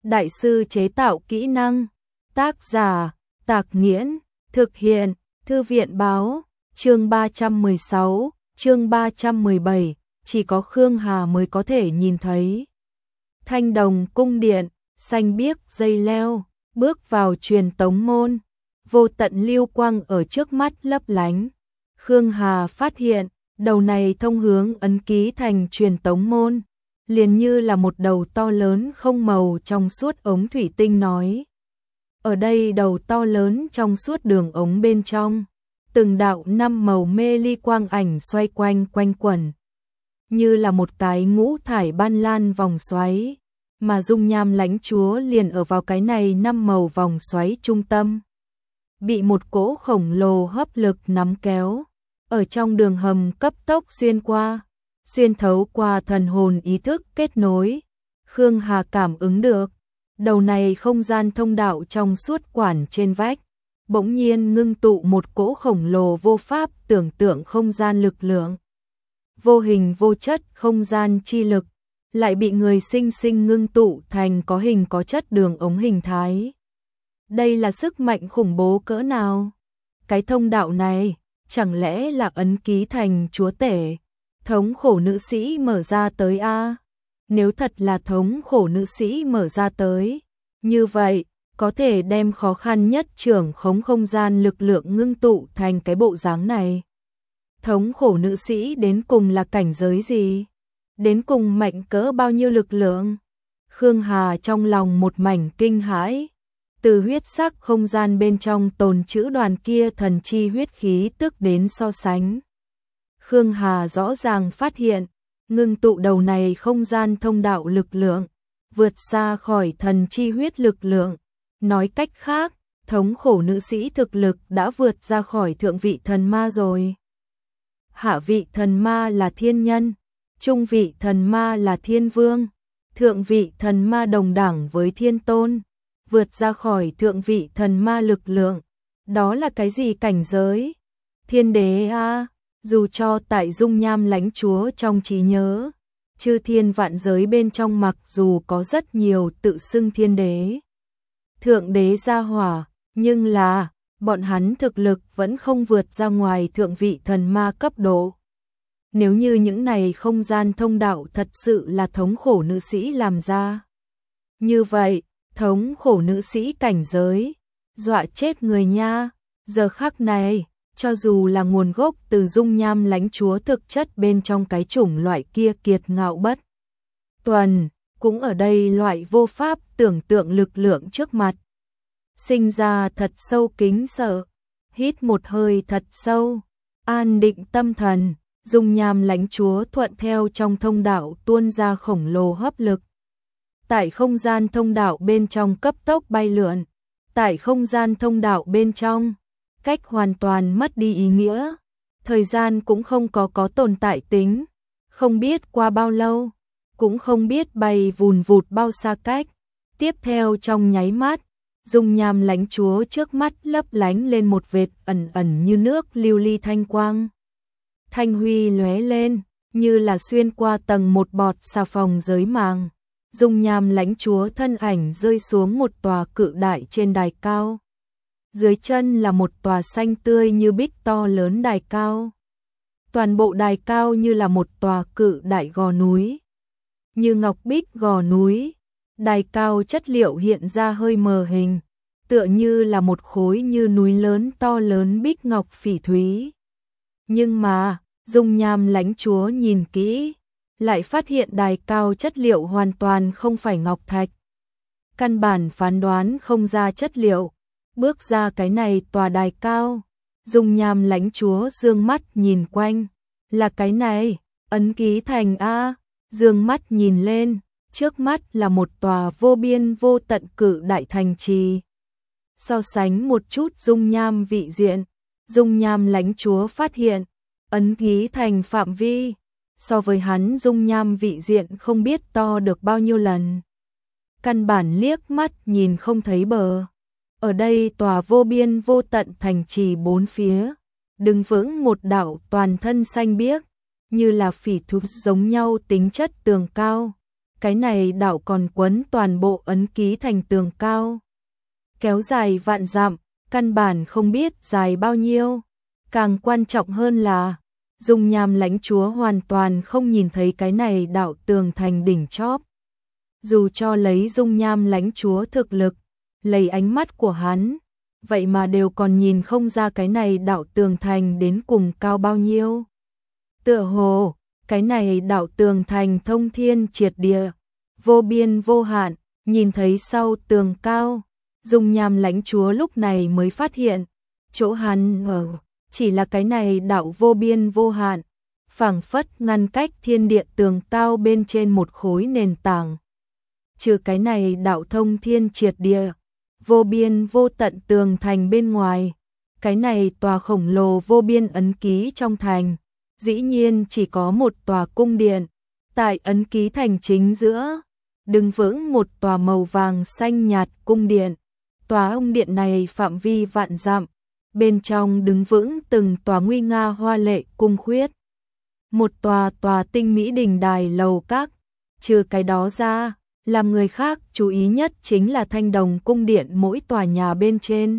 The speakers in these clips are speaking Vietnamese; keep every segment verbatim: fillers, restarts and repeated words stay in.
Đại sư chế tạo kỹ năng. Tác giả, Tạc Nghiễn. Thực hiện, Thư viện báo. Chương ba trăm mười sáu, chương ba trăm mười bảy, chỉ có Khương Hà mới có thể nhìn thấy. Thanh đồng cung điện, xanh biếc dây leo, bước vào truyền tống môn. Vô tận lưu quang ở trước mắt lấp lánh. Khương Hà phát hiện, đầu này thông hướng ấn ký thành truyền tống môn, liền như là một đầu to lớn không màu trong suốt ống thủy tinh nói. Ở đây đầu to lớn trong suốt đường ống bên trong, từng đạo năm màu mê ly quang ảnh xoay quanh quanh quẩn, như là một cái ngũ thải ban lan vòng xoáy, mà dung nham lãnh chúa liền ở vào cái này năm màu vòng xoáy trung tâm. Bị một cỗ khổng lồ hấp lực nắm kéo, ở trong đường hầm cấp tốc xuyên qua, xuyên thấu qua thần hồn ý thức kết nối. Khương Hà cảm ứng được, đầu này không gian thông đạo trong suốt quản trên vách, bỗng nhiên ngưng tụ một cỗ khổng lồ vô pháp tưởng tượng không gian lực lượng. Vô hình vô chất không gian chi lực, lại bị người sinh sinh ngưng tụ thành có hình có chất đường ống hình thái. Đây là sức mạnh khủng bố cỡ nào? Cái thông đạo này, chẳng lẽ là ấn ký thành chúa tể, thống khổ nữ sĩ mở ra tới a? Nếu thật là thống khổ nữ sĩ mở ra tới, như vậy, có thể đem khó khăn nhất trưởng khống không gian lực lượng ngưng tụ thành cái bộ dáng này. Thống khổ nữ sĩ đến cùng là cảnh giới gì? Đến cùng mạnh cỡ bao nhiêu lực lượng? Khương Hà trong lòng một mảnh kinh hãi. Từ huyết sắc không gian bên trong tồn trữ đoàn kia thần chi huyết khí tức đến so sánh, Khương Hà rõ ràng phát hiện, ngưng tụ đầu này không gian thông đạo lực lượng, vượt xa khỏi thần chi huyết lực lượng. Nói cách khác, thống khổ nữ sĩ thực lực đã vượt ra khỏi thượng vị thần ma rồi. Hạ vị thần ma là thiên nhân, trung vị thần ma là thiên vương, thượng vị thần ma đồng đẳng với thiên tôn. Vượt ra khỏi thượng vị thần ma lực lượng, đó là cái gì cảnh giới? Thiên đế a, à, dù cho tại dung nham lãnh chúa trong trí nhớ, chư thiên vạn giới bên trong mặc dù có rất nhiều tự xưng thiên đế, thượng đế gia hỏa, nhưng là, bọn hắn thực lực vẫn không vượt ra ngoài thượng vị thần ma cấp độ. Nếu như những này không gian thông đạo thật sự là thống khổ nữ sĩ làm ra, như vậy, thống khổ nữ sĩ cảnh giới, dọa chết người nha. Giờ khắc này, cho dù là nguồn gốc từ dung nham lãnh chúa thực chất bên trong cái chủng loại kia kiệt ngạo bất tuần, cũng ở đây loại vô pháp tưởng tượng lực lượng trước mặt. Sinh ra thật sâu kính sợ, hít một hơi thật sâu, an định tâm thần, dung nham lãnh chúa thuận theo trong thông đạo tuôn ra khổng lồ hấp lực. Tại không gian thông đạo bên trong cấp tốc bay lượn, tại không gian thông đạo bên trong, cách hoàn toàn mất đi ý nghĩa, thời gian cũng không có có tồn tại tính, không biết qua bao lâu, cũng không biết bay vùn vụt bao xa cách. Tiếp theo trong nháy mắt, dung nham lãnh chúa trước mắt lấp lánh lên một vệt ẩn ẩn như nước lưu ly thanh quang. Thanh huy lóe lên, như là xuyên qua tầng một bọt xà phòng giới màng. Dung nham lãnh chúa thân ảnh rơi xuống một tòa cự đại trên đài cao. Dưới chân là một tòa xanh tươi như bích to lớn đài cao. Toàn bộ đài cao như là một tòa cự đại gò núi. Như ngọc bích gò núi, đài cao chất liệu hiện ra hơi mờ hình, tựa như là một khối như núi lớn to lớn bích ngọc phỉ thúy. Nhưng mà, dung nham lãnh chúa nhìn kỹ, lại phát hiện đài cao chất liệu hoàn toàn không phải ngọc thạch. Căn bản phán đoán không ra chất liệu, bước ra cái này tòa đài cao, dung nham lãnh chúa dương mắt nhìn quanh, là cái này, ấn ký thành A, dương mắt nhìn lên, trước mắt là một tòa vô biên vô tận cự đại thành trì. So sánh một chút dung nham vị diện, dung nham lãnh chúa phát hiện, ấn ký thành phạm vi, so với hắn dung nham vị diện không biết to được bao nhiêu lần. Căn bản liếc mắt nhìn không thấy bờ. Ở đây tòa vô biên vô tận thành trì bốn phía, đứng vững một đảo toàn thân xanh biếc, như là phỉ thúy giống nhau tính chất tường cao, cái này đạo còn quấn toàn bộ ấn ký thành tường cao. Kéo dài vạn dặm, căn bản không biết dài bao nhiêu. Càng quan trọng hơn là, Dung Nham Lãnh Chúa hoàn toàn không nhìn thấy cái này đạo tường thành đỉnh chóp. Dù cho lấy Dung Nham Lãnh Chúa thực lực, lấy ánh mắt của hắn, vậy mà đều còn nhìn không ra cái này đạo tường thành đến cùng cao bao nhiêu. Tựa hồ, cái này đạo tường thành thông thiên triệt địa, vô biên vô hạn, nhìn thấy sau tường cao, Dung Nham Lãnh Chúa lúc này mới phát hiện, chỗ hắn ở, chỉ là cái này đạo vô biên vô hạn, phảng phất ngăn cách thiên địa tường cao bên trên một khối nền tảng. Trừ cái này đạo thông thiên triệt địa, vô biên vô tận tường thành bên ngoài, cái này tòa khổng lồ vô biên ấn ký trong thành, dĩ nhiên chỉ có một tòa cung điện, tại ấn ký thành chính giữa, đứng vững một tòa màu vàng xanh nhạt cung điện. Tòa cung điện này phạm vi vạn dặm, bên trong đứng vững từng tòa nguy nga hoa lệ cung khuyết. Một tòa tòa tinh mỹ đình đài lầu các, trừ cái đó ra, làm người khác chú ý nhất chính là thanh đồng cung điện mỗi tòa nhà bên trên.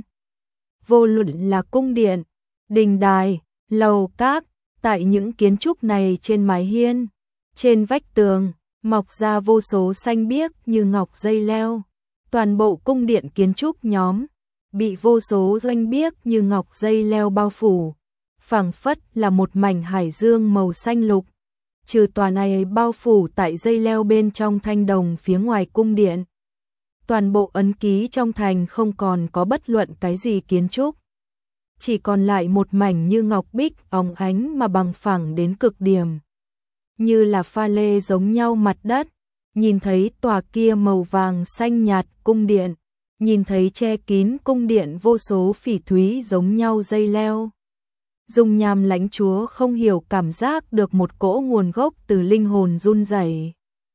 Vô luận là cung điện, đình đài, lầu các, tại những kiến trúc này trên mái hiên, trên vách tường, mọc ra vô số xanh biếc như ngọc dây leo. Toàn bộ cung điện kiến trúc nhóm, bị vô số doanh biếc như ngọc dây leo bao phủ, phảng phất là một mảnh hải dương màu xanh lục. Trừ tòa này bao phủ tại dây leo bên trong thanh đồng phía ngoài cung điện. Toàn bộ ấn ký trong thành không còn có bất luận cái gì kiến trúc. Chỉ còn lại một mảnh như ngọc bích óng ánh mà bằng phẳng đến cực điểm. Như là pha lê giống nhau mặt đất, nhìn thấy tòa kia màu vàng xanh nhạt cung điện, nhìn thấy che kín cung điện vô số phỉ thúy giống nhau dây leo. Dung Nham Lãnh Chúa không hiểu cảm giác được một cỗ nguồn gốc từ linh hồn run rẩy.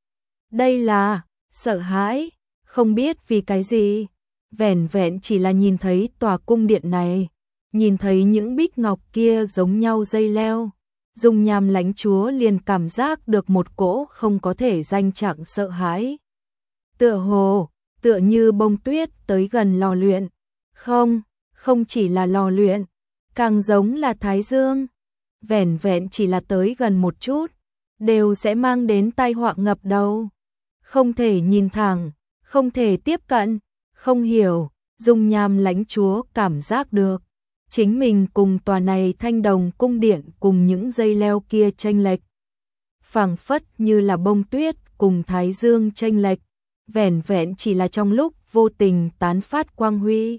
Đây là sợ hãi, không biết vì cái gì, vẻn vẹn chỉ là nhìn thấy tòa cung điện này, nhìn thấy những bích ngọc kia giống nhau dây leo, Dung Nham Lãnh Chúa liền cảm giác được một cỗ không có thể danh trạng sợ hãi. Tựa hồ, tựa như bông tuyết tới gần lò luyện. Không, không chỉ là lò luyện, càng giống là thái dương. Vẻn vẹn chỉ là tới gần một chút, đều sẽ mang đến tai họa ngập đầu. Không thể nhìn thẳng, không thể tiếp cận, không hiểu, Dung Nham Lãnh Chúa cảm giác được. Chính mình cùng tòa này thanh đồng cung điện cùng những dây leo kia chênh lệch. Phảng phất như là bông tuyết cùng thái dương chênh lệch, vẻn vẹn chỉ là trong lúc vô tình tán phát quang huy.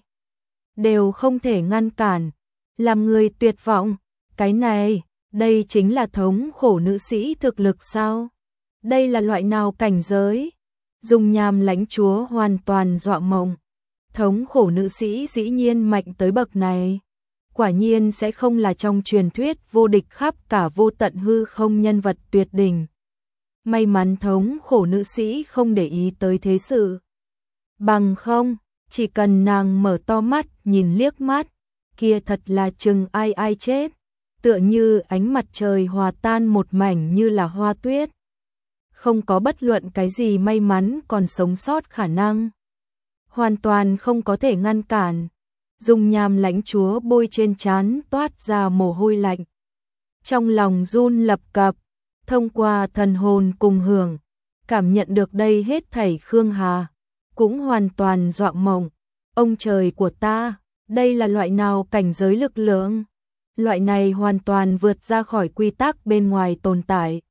Đều không thể ngăn cản, làm người tuyệt vọng, cái này, đây chính là thống khổ nữ sĩ thực lực sao? Đây là loại nào cảnh giới? Dung Nham Lãnh Chúa hoàn toàn dọa mộng. Thống khổ nữ sĩ dĩ nhiên mạnh tới bậc này. Quả nhiên sẽ không là trong truyền thuyết vô địch khắp cả vô tận hư không nhân vật tuyệt đỉnh. May mắn thống khổ nữ sĩ không để ý tới thế sự. Bằng không, chỉ cần nàng mở to mắt nhìn liếc mắt, kia thật là chừng ai ai chết, tựa như ánh mặt trời hòa tan một mảnh như là hoa tuyết. Không có bất luận cái gì may mắn còn sống sót khả năng. Hoàn toàn không có thể ngăn cản. Dung Nham Lãnh Chúa bôi trên trán toát ra mồ hôi lạnh. Trong lòng run lập cập, thông qua thần hồn cùng hưởng, cảm nhận được đây hết thảy Khương Hà, cũng hoàn toàn dọa mộng. Ông trời của ta, đây là loại nào cảnh giới lực lượng? Loại này hoàn toàn vượt ra khỏi quy tắc bên ngoài tồn tại.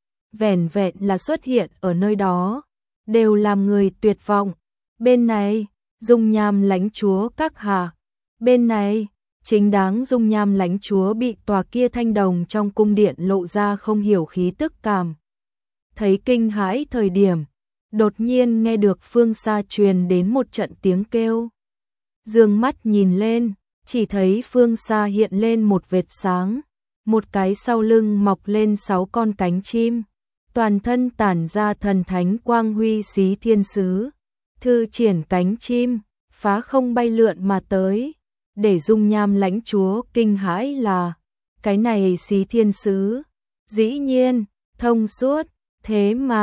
Vẻn vẹn là xuất hiện ở nơi đó, đều làm người tuyệt vọng. Bên này, Dung Nham Lãnh Chúa các hạ. Bên này, chính đáng Dung Nham Lãnh Chúa bị tòa kia thanh đồng trong cung điện lộ ra không hiểu khí tức cảm. Thấy kinh hãi thời điểm, đột nhiên nghe được phương xa truyền đến một trận tiếng kêu. Dương mắt nhìn lên, chỉ thấy phương xa hiện lên một vệt sáng, một cái sau lưng mọc lên sáu con cánh chim, toàn thân tản ra thần thánh quang huy xí thiên sứ, thư triển cánh chim, phá không bay lượn mà tới. Để Dung Nham Lãnh Chúa kinh hãi là, cái này xí thiên sứ, dĩ nhiên, thông suốt, thế mà,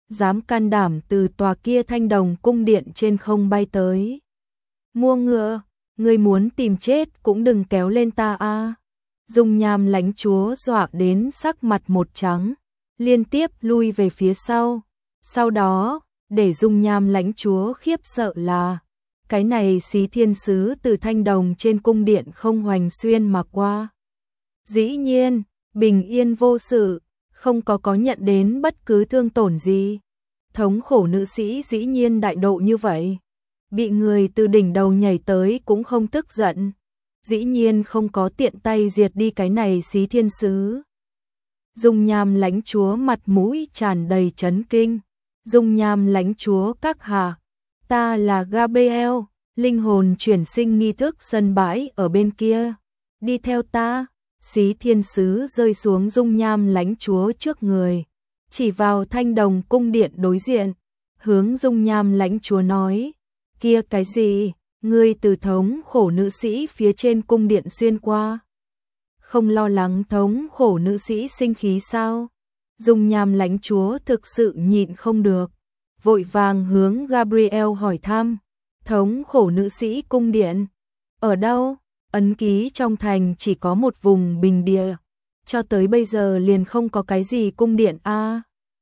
dám can đảm từ tòa kia Thanh Đồng cung điện trên không bay tới. Mua ngựa, ngươi muốn tìm chết cũng đừng kéo lên ta a. Dung Nham lãnh chúa dọa đến sắc mặt một trắng, liên tiếp lui về phía sau. Sau đó, để Dung Nham lãnh chúa khiếp sợ là, cái này Xí Thiên Sứ từ Thanh Đồng trên cung điện không hoành xuyên mà qua. Dĩ nhiên, bình yên vô sự, không có có nhận đến bất cứ thương tổn gì. Thống khổ nữ sĩ dĩ nhiên đại độ như vậy. Bị người từ đỉnh đầu nhảy tới cũng không tức giận. Dĩ nhiên không có tiện tay diệt đi cái này Xí Thiên Sứ. Dung Nham lãnh chúa mặt mũi tràn đầy chấn kinh. Dung Nham lãnh chúa các hạ, ta là Gabriel, linh hồn chuyển sinh nghi thức sân bãi ở bên kia. Đi theo ta. Xí Thiên Sứ rơi xuống Dung Nham lãnh chúa trước người, chỉ vào Thanh Đồng cung điện đối diện, hướng Dung Nham lãnh chúa nói, kia cái gì, ngươi từ thống khổ nữ sĩ phía trên cung điện xuyên qua. Không lo lắng thống khổ nữ sĩ sinh khí sao? Dung Nham lãnh chúa thực sự nhịn không được, vội vàng hướng Gabriel hỏi thăm, thống khổ nữ sĩ cung điện, ở đâu? Ấn ký trong thành chỉ có một vùng bình địa, cho tới bây giờ liền không có cái gì cung điện a. À,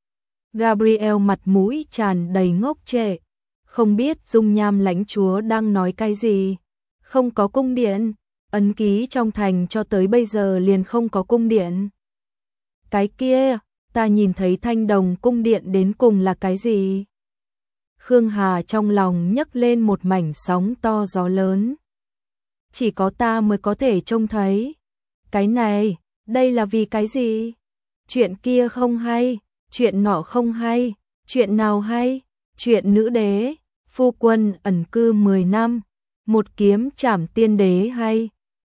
Gabriel mặt mũi tràn đầy ngốc trệ, không biết Dung Nham lãnh chúa đang nói cái gì. Không có cung điện, ấn ký trong thành cho tới bây giờ liền không có cung điện. Cái kia, ta nhìn thấy Thanh Đồng cung điện đến cùng là cái gì? Khương Hà trong lòng nhấc lên một mảnh sóng to gió lớn. Chỉ có ta mới có thể trông thấy. Cái này, đây là vì cái gì? Chuyện kia không hay, chuyện nọ không hay, chuyện nào hay? Chuyện nữ đế, phu quân ẩn cư mười năm, một kiếm trảm tiên đế hay?